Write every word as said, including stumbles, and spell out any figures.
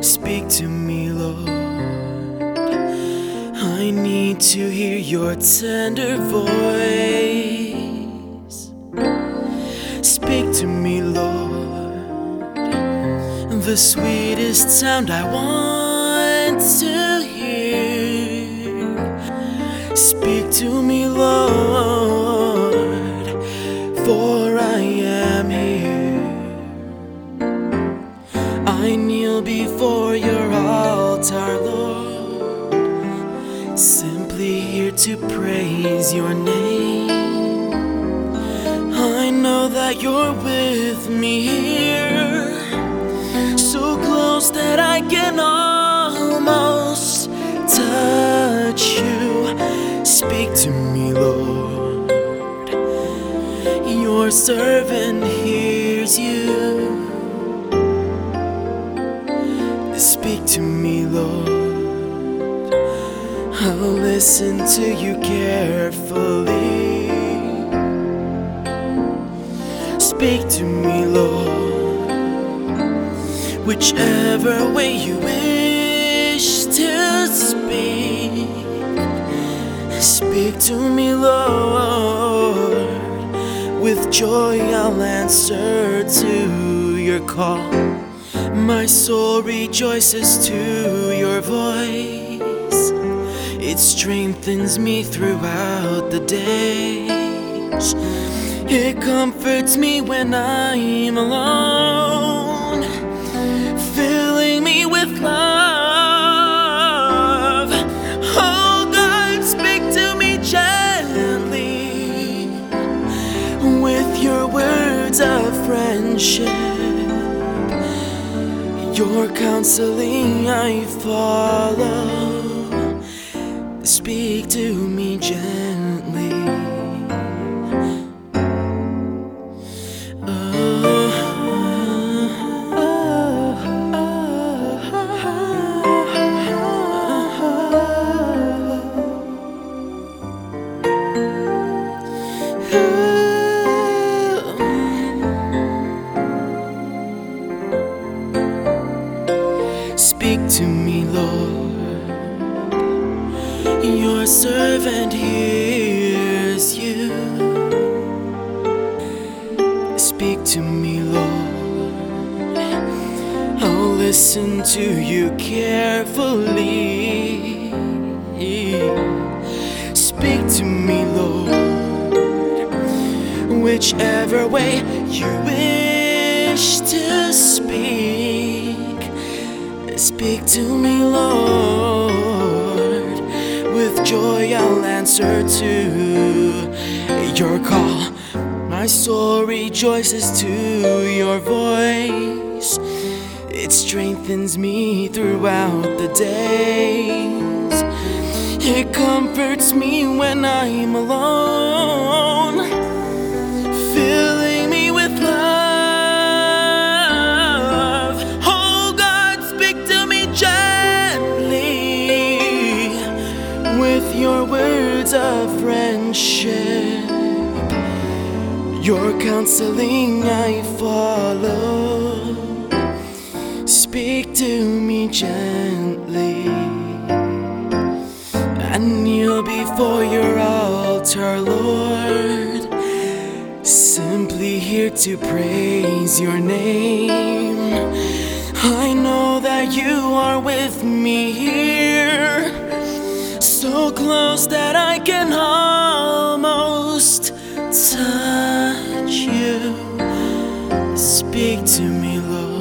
Speak to me, Lord. I need to hear your tender voice. Speak to me, Lord, the sweetest sound I want to hear. Speak to me, Lord, for I am here. I kneel before your altar, Lord, simply here to praise your name. I know that you're with me here, so close that I can almost touch you. Speak to me, Lord, your servant hears you. Speak to me, Lord, I'll listen to you carefully. Speak to me, Lord, whichever way you wish to speak. Speak to me, Lord, with joy I'll answer to your call. My soul rejoices to your voice. It strengthens me throughout the days. It comforts me when I'm alone, filling me with love. Oh God, speak to me gently with your words of friendship. Your counseling I follow. Speak to me gently. Speak to me, Lord, your servant hears you. Speak to me, Lord, I'll listen to you carefully. Speak to me, Lord, whichever way you wish to speak. Speak to me, Lord, with joy I'll answer to your call. My soul rejoices to your voice. It strengthens me throughout the days. It comforts me when I'm alone, filling me with love. Oh God, speak to me gently with your words of friendship. Your counseling I follow. Speak to me gently. I kneel before your altar, Lord, simply here to praise your name. I know that you are with me here, so close that I can almost touch you. Speak to me, Lord.